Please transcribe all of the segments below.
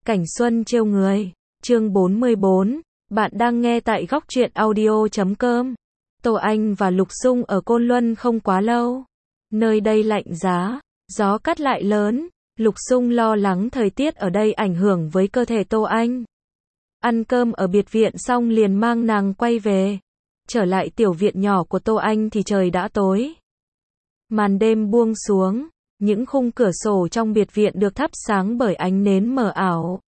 Cảnh xuân trêu người. Chương 44. Bạn đang nghe tại góc truyện audio.com. Tô Anh và Lục Xung ở Côn Luân không quá lâu. Nơi đây lạnh giá, gió cắt lại lớn. Lục Xung lo lắng thời tiết ở đây ảnh hưởng với cơ thể Tô Anh. Ăn cơm ở biệt viện xong liền mang nàng quay về. Trở lại tiểu viện nhỏ của Tô Anh thì trời đã tối. Màn đêm buông xuống, những khung cửa sổ trong biệt viện được thắp sáng bởi ánh nến mờ ảo.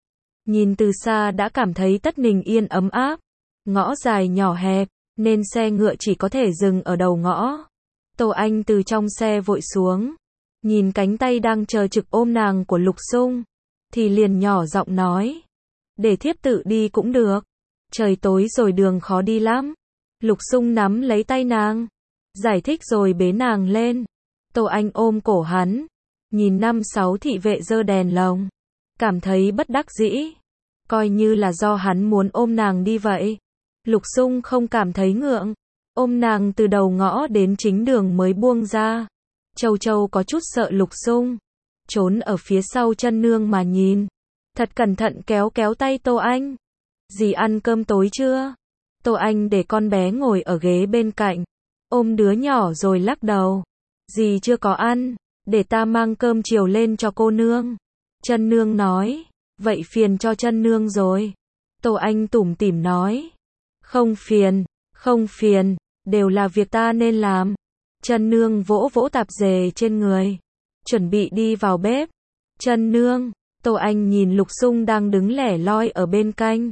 Nhìn từ xa đã cảm thấy tất ninh yên ấm áp. Ngõ dài nhỏ hẹp, nên xe ngựa chỉ có thể dừng ở đầu ngõ. Tô Anh từ trong xe vội xuống, nhìn cánh tay đang chờ trực ôm nàng của Lục Xung, thì liền nhỏ giọng nói: để thiếp tự đi cũng được, trời tối rồi đường khó đi lắm. Lục Xung nắm lấy tay nàng, giải thích rồi bế nàng lên. Tô Anh ôm cổ hắn, nhìn 5-6 thị vệ giơ đèn lồng, cảm thấy bất đắc dĩ, coi như là do hắn muốn ôm nàng đi vậy. Lục Xung không cảm thấy ngượng, ôm nàng từ đầu ngõ đến chính đường mới buông ra. Châu Châu có chút sợ Lục Xung, trốn ở phía sau chân nương mà nhìn, thật cẩn thận kéo kéo tay Tô Anh. Dì ăn cơm tối chưa? Tô Anh để con bé ngồi ở ghế bên cạnh, ôm đứa nhỏ rồi lắc đầu. Dì chưa có ăn, để ta mang cơm chiều lên cho cô nương. Chân nương nói, vậy phiền cho chân nương rồi. Tô Anh tủm tỉm nói, không phiền, không phiền, đều là việc ta nên làm. Chân nương vỗ vỗ tạp dề trên người, chuẩn bị đi vào bếp. Chân nương, Tô Anh nhìn Lục Xung đang đứng lẻ loi ở bên cạnh,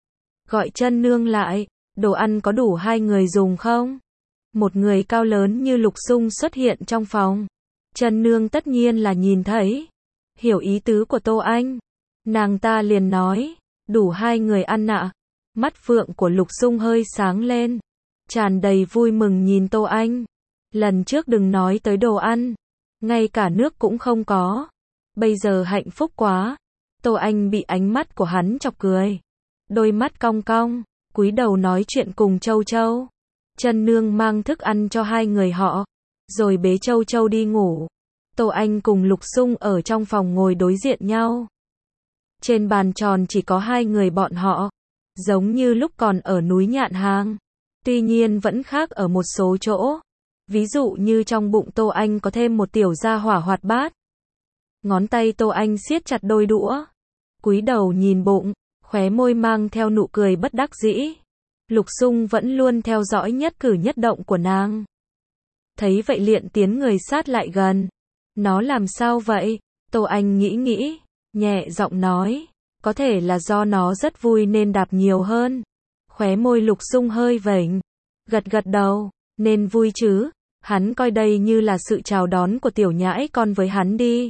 gọi chân nương lại, đồ ăn có đủ 2 người dùng không? Một người cao lớn như Lục Xung xuất hiện trong phòng. Chân nương tất nhiên là nhìn thấy, hiểu ý tứ của Tô Anh. Nàng ta liền nói, đủ 2 người ăn ạ. Mắt phượng của Lục Xung hơi sáng lên, tràn đầy vui mừng nhìn Tô Anh. Lần trước đừng nói tới đồ ăn, ngay cả nước cũng không có. Bây giờ hạnh phúc quá. Tô Anh bị ánh mắt của hắn chọc cười, đôi mắt cong cong, cúi đầu nói chuyện cùng Châu Châu. Chân nương mang thức ăn cho 2 người họ, rồi bế Châu Châu đi ngủ. Tô Anh cùng Lục Xung ở trong phòng ngồi đối diện nhau. Trên bàn tròn chỉ có 2 người bọn họ, giống như lúc còn ở núi Nhạn Hàng. Tuy nhiên vẫn khác ở một số chỗ. Ví dụ như trong bụng Tô Anh có thêm một tiểu gia hỏa hoạt bát. Ngón tay Tô Anh siết chặt đôi đũa, cúi đầu nhìn bụng, khóe môi mang theo nụ cười bất đắc dĩ. Lục Xung vẫn luôn theo dõi nhất cử nhất động của nàng. Thấy vậy liền tiến người sát lại gần. Nó làm sao vậy? Tô Anh nghĩ, nhẹ giọng nói, có thể là do nó rất vui nên đạp nhiều hơn. Khóe môi Lục Xung hơi vểnh, gật gật đầu, nên vui chứ, hắn coi đây như là sự chào đón của tiểu nhãi con với hắn đi.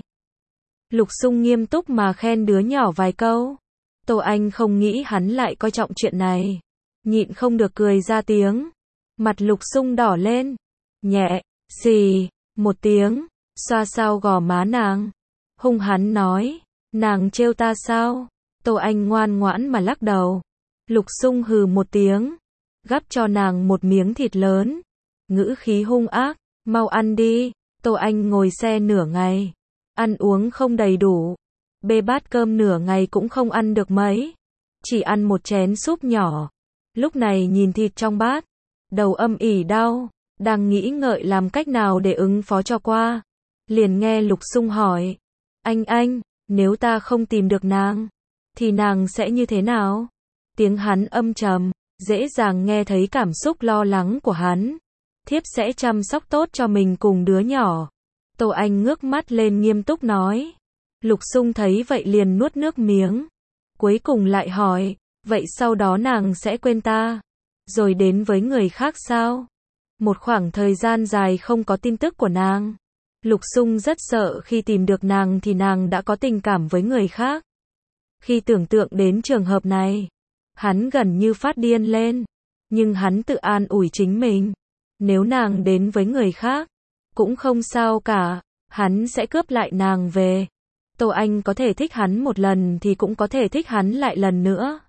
Lục Xung nghiêm túc mà khen đứa nhỏ vài câu. Tô Anh không nghĩ hắn lại coi trọng chuyện này, nhịn không được cười ra tiếng. Mặt Lục Xung đỏ lên, nhẹ, xì, một tiếng, xoa sao gò má nàng. Hung hắn nói, nàng trêu ta sao? Tô Anh ngoan ngoãn mà lắc đầu. Lục Xung hừ một tiếng, gắp cho nàng một miếng thịt lớn, ngữ khí hung ác, mau ăn đi. Tô Anh ngồi xe nửa ngày, ăn uống không đầy đủ, bê bát cơm nửa ngày cũng không ăn được mấy, chỉ ăn một chén súp nhỏ. Lúc này nhìn thịt trong bát, đầu âm ỉ đau, đang nghĩ ngợi làm cách nào để ứng phó cho qua. Liền nghe Lục Xung hỏi, anh, nếu ta không tìm được nàng, thì nàng sẽ như thế nào? Tiếng hắn âm trầm, dễ dàng nghe thấy cảm xúc lo lắng của hắn. Thiếp sẽ chăm sóc tốt cho mình cùng đứa nhỏ. Tô Anh ngước mắt lên nghiêm túc nói. Lục Xung thấy vậy liền nuốt nước miếng, cuối cùng lại hỏi, vậy sau đó nàng sẽ quên ta, rồi đến với người khác sao? Một khoảng thời gian dài không có tin tức của nàng. Lục Xung rất sợ khi tìm được nàng thì nàng đã có tình cảm với người khác. Khi tưởng tượng đến trường hợp này, hắn gần như phát điên lên. Nhưng hắn tự an ủi chính mình, nếu nàng đến với người khác, cũng không sao cả, hắn sẽ cướp lại nàng về. Tô Anh có thể thích hắn một lần thì cũng có thể thích hắn lại lần nữa.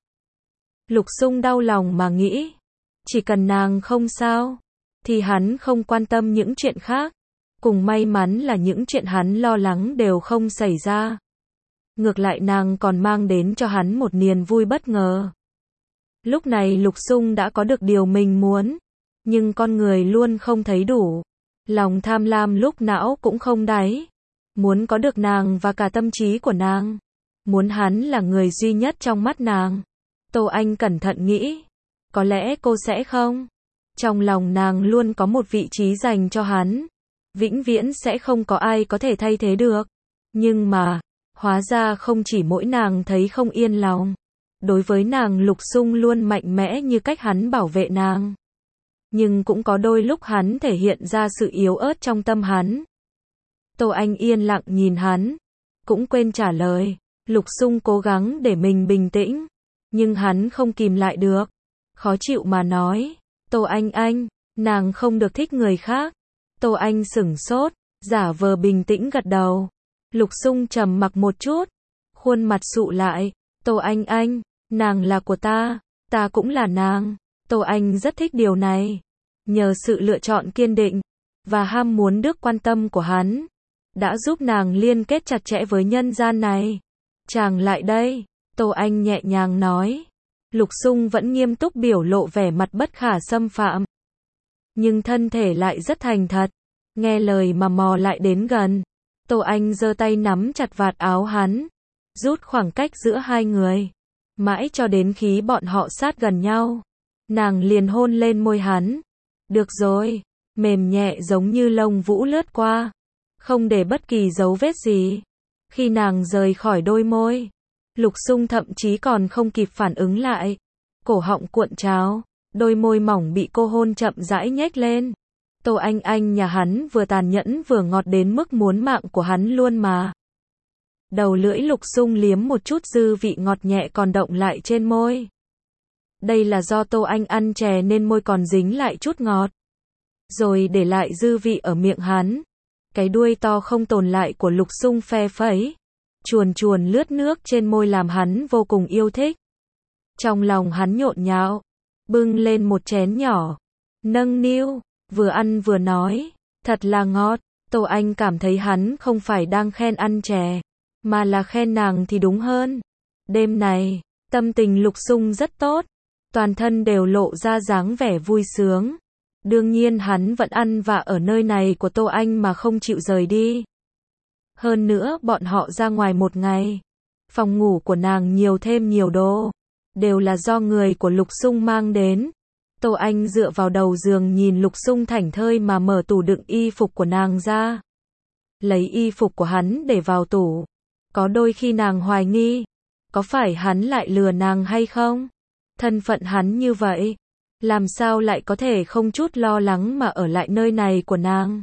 Lục Xung đau lòng mà nghĩ, chỉ cần nàng không sao, thì hắn không quan tâm những chuyện khác. Cùng may mắn là những chuyện hắn lo lắng đều không xảy ra. Ngược lại nàng còn mang đến cho hắn một niềm vui bất ngờ. Lúc này Lục Xung đã có được điều mình muốn, nhưng con người luôn không thấy đủ. Lòng tham lam lúc não cũng không đáy. Muốn có được nàng và cả tâm trí của nàng. Muốn hắn là người duy nhất trong mắt nàng. Tô Anh cẩn thận nghĩ. Có lẽ cô sẽ không. Trong lòng nàng luôn có một vị trí dành cho hắn. Vĩnh viễn sẽ không có ai có thể thay thế được. Nhưng mà, hóa ra không chỉ mỗi nàng thấy không yên lòng. Đối với nàng Lục Xung luôn mạnh mẽ như cách hắn bảo vệ nàng. Nhưng cũng có đôi lúc hắn thể hiện ra sự yếu ớt trong tâm hắn. Tô Anh yên lặng nhìn hắn, cũng quên trả lời. Lục Xung cố gắng để mình bình tĩnh, nhưng hắn không kìm lại được. Khó chịu mà nói, Tô Anh, nàng không được thích người khác. Tô Anh sửng sốt, giả vờ bình tĩnh gật đầu. Lục Xung trầm mặc một chút, khuôn mặt sụ lại. Tô Anh, nàng là của ta cũng là nàng. Tô Anh rất thích điều này. Nhờ sự lựa chọn kiên định và ham muốn được quan tâm của hắn, đã giúp nàng liên kết chặt chẽ với nhân gian này. Chàng lại đây, Tô Anh nhẹ nhàng nói. Lục Xung vẫn nghiêm túc biểu lộ vẻ mặt bất khả xâm phạm. Nhưng thân thể lại rất thành thật, nghe lời mà mò lại đến gần. Tô Anh giơ tay nắm chặt vạt áo hắn, rút khoảng cách giữa hai người. Mãi cho đến khi bọn họ sát gần nhau, nàng liền hôn lên môi hắn. Được rồi, mềm nhẹ giống như lông vũ lướt qua, không để bất kỳ dấu vết gì. Khi nàng rời khỏi đôi môi, Lục Xung thậm chí còn không kịp phản ứng lại. Cổ họng cuộn trào, đôi môi mỏng bị cô hôn chậm rãi nhếch lên. Tô Anh nhà hắn vừa tàn nhẫn vừa ngọt đến mức muốn mạng của hắn luôn mà. Đầu lưỡi Lục Xung liếm một chút dư vị ngọt nhẹ còn động lại trên môi. Đây là do Tô Anh ăn chè nên môi còn dính lại chút ngọt. Rồi để lại dư vị ở miệng hắn. Cái đuôi to không tồn lại của Lục Xung phe phẩy, chuồn chuồn lướt nước trên môi làm hắn vô cùng yêu thích. Trong lòng hắn nhộn nhạo, bưng lên một chén nhỏ, nâng niu, vừa ăn vừa nói, thật là ngọt. Tô Anh cảm thấy hắn không phải đang khen ăn chè, mà là khen nàng thì đúng hơn. Đêm này, tâm tình Lục Xung rất tốt, toàn thân đều lộ ra dáng vẻ vui sướng. Đương nhiên hắn vẫn ăn vạ ở nơi này của Tô Anh mà không chịu rời đi. Hơn nữa bọn họ ra ngoài một ngày, phòng ngủ của nàng nhiều thêm nhiều đồ, đều là do người của Lục Xung mang đến. Tô Anh dựa vào đầu giường nhìn Lục Xung thảnh thơi mà mở tủ đựng y phục của nàng ra. Lấy y phục của hắn để vào tủ. Có đôi khi nàng hoài nghi, có phải hắn lại lừa nàng hay không? Thân phận hắn như vậy, làm sao lại có thể không chút lo lắng mà ở lại nơi này của nàng?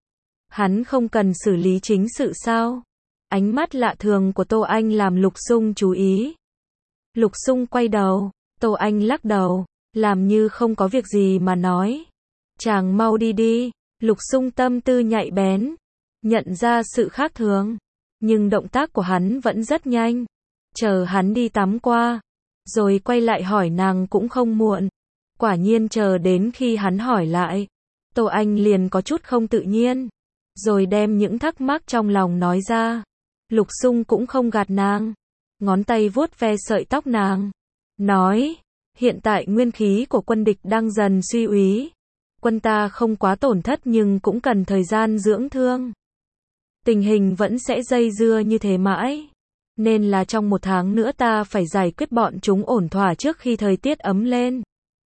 Hắn không cần xử lý chính sự sao? Ánh mắt lạ thường của Tô Anh làm Lục Xung chú ý. Lục Xung quay đầu, Tô Anh lắc đầu, làm như không có việc gì mà nói. Chàng mau đi đi. Lục Xung tâm tư nhạy bén, nhận ra sự khác thường, nhưng động tác của hắn vẫn rất nhanh. Chờ hắn đi tắm qua, rồi quay lại hỏi nàng cũng không muộn. Quả nhiên chờ đến khi hắn hỏi lại, Tô Anh liền có chút không tự nhiên, rồi đem những thắc mắc trong lòng nói ra. Lục Xung cũng không gạt nàng, ngón tay vuốt ve sợi tóc nàng, nói, hiện tại nguyên khí của quân địch đang dần suy úy. Quân ta không quá tổn thất nhưng cũng cần thời gian dưỡng thương. Tình hình vẫn sẽ dây dưa như thế mãi. Nên là trong 1 tháng nữa ta phải giải quyết bọn chúng ổn thỏa trước khi thời tiết ấm lên.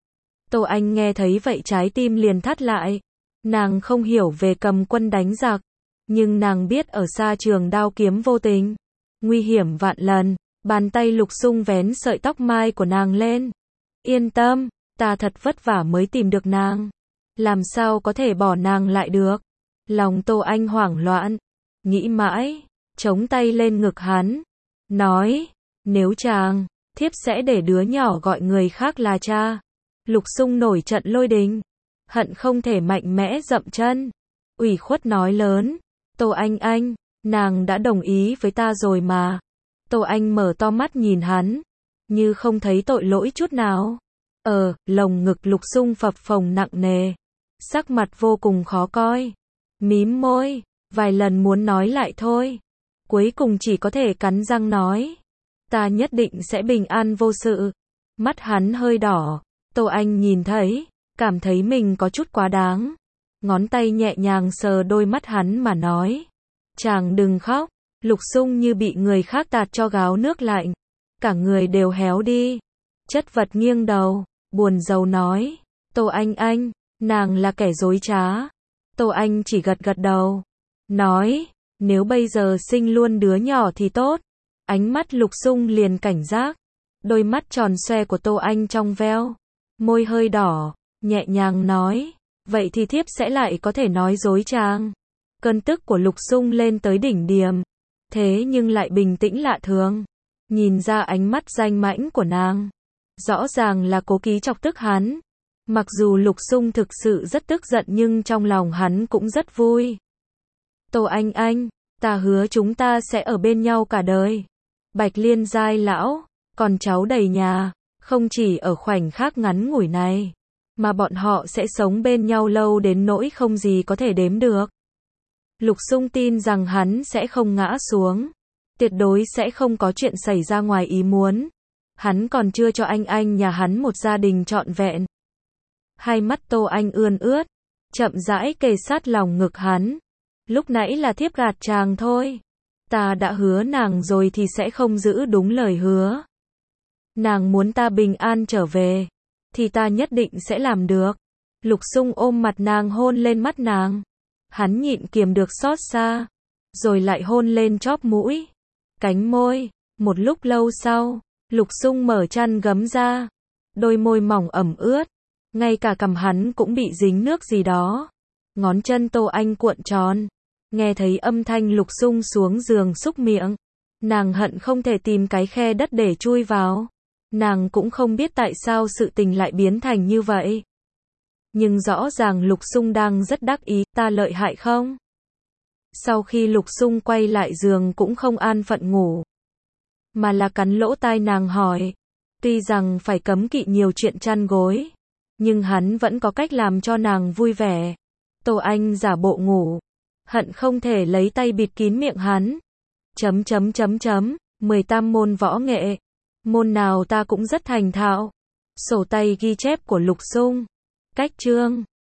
Tô Anh nghe thấy vậy trái tim liền thắt lại. Nàng không hiểu về cầm quân đánh giặc, nhưng nàng biết ở xa trường đao kiếm vô tình, nguy hiểm vạn lần. Bàn tay Lục Xung vén sợi tóc mai của nàng lên. Yên tâm, ta thật vất vả mới tìm được nàng. Làm sao có thể bỏ nàng lại được? Lòng Tô Anh hoảng loạn, nghĩ mãi, chống tay lên ngực hắn, nói, nếu chàng, thiếp sẽ để đứa nhỏ gọi người khác là cha. Lục Xung nổi trận lôi đình, hận không thể mạnh mẽ dậm chân, ủy khuất nói lớn, Tô Anh, nàng đã đồng ý với ta rồi mà. Tô Anh mở to mắt nhìn hắn, như không thấy tội lỗi chút nào. Lồng ngực Lục Xung phập phồng nặng nề, sắc mặt vô cùng khó coi, mím môi, vài lần muốn nói lại thôi. cuối cùng chỉ có thể cắn răng nói. Ta nhất định sẽ bình an vô sự. Mắt hắn hơi đỏ, Tô Anh nhìn thấy, cảm thấy mình có chút quá đáng. Ngón tay nhẹ nhàng sờ đôi mắt hắn mà nói. Chàng đừng khóc. Lục Xung như bị người khác tạt cho gáo nước lạnh. Cả người đều héo đi. Chất vật nghiêng đầu, buồn rầu nói. Tô Anh, nàng là kẻ dối trá. Tô Anh chỉ gật gật đầu. Nói, nếu bây giờ sinh luôn đứa nhỏ thì tốt. Ánh mắt Lục Xung liền cảnh giác. Đôi mắt tròn xoe của Tô Anh trong veo. Môi hơi đỏ, nhẹ nhàng nói. Vậy thì thiếp sẽ lại có thể nói dối chàng. Cơn tức của Lục Xung lên tới đỉnh điểm. Thế nhưng lại bình tĩnh lạ thường. Nhìn ra ánh mắt danh mãnh của nàng. Rõ ràng là cố ý chọc tức hắn. Mặc dù Lục Xung thực sự rất tức giận nhưng trong lòng hắn cũng rất vui. Tô Anh, ta hứa chúng ta sẽ ở bên nhau cả đời. Bạch Liên giai lão, còn cháu đầy nhà. Không chỉ ở khoảnh khắc ngắn ngủi này, mà bọn họ sẽ sống bên nhau lâu đến nỗi không gì có thể đếm được. Lục Xung tin rằng hắn sẽ không ngã xuống. Tuyệt đối sẽ không có chuyện xảy ra ngoài ý muốn. Hắn còn chưa cho anh nhà hắn một gia đình trọn vẹn. Hai mắt Tô Anh ươn ướt, chậm rãi kề sát lòng ngực hắn. Lúc nãy là thiếp gạt chàng thôi. Ta đã hứa nàng rồi thì sẽ không giữ đúng lời hứa. Nàng muốn ta bình an trở về, thì ta nhất định sẽ làm được. Lục Xung ôm mặt nàng hôn lên mắt nàng. Hắn nhịn kiềm được xót xa, rồi lại hôn lên chóp mũi, cánh môi. Một lúc lâu sau, Lục Xung mở chăn gấm ra. Đôi môi mỏng ẩm ướt, ngay cả cằm hắn cũng bị dính nước gì đó. Ngón chân Tô Anh cuộn tròn. Nghe thấy âm thanh Lục Xung xuống giường xúc miệng. Nàng hận không thể tìm cái khe đất để chui vào. Nàng cũng không biết tại sao sự tình lại biến thành như vậy. Nhưng rõ ràng Lục Xung đang rất đắc ý, ta lợi hại không? Sau khi Lục Xung quay lại giường cũng không an phận ngủ, mà là cắn lỗ tai nàng hỏi. Tuy rằng phải cấm kỵ nhiều chuyện chăn gối, nhưng hắn vẫn có cách làm cho nàng vui vẻ. Tô Anh giả bộ ngủ, hận không thể lấy tay bịt kín miệng hắn. 18 môn võ nghệ. Môn nào ta cũng rất thành thạo. Sổ tay ghi chép của Lục Xung. Cách chương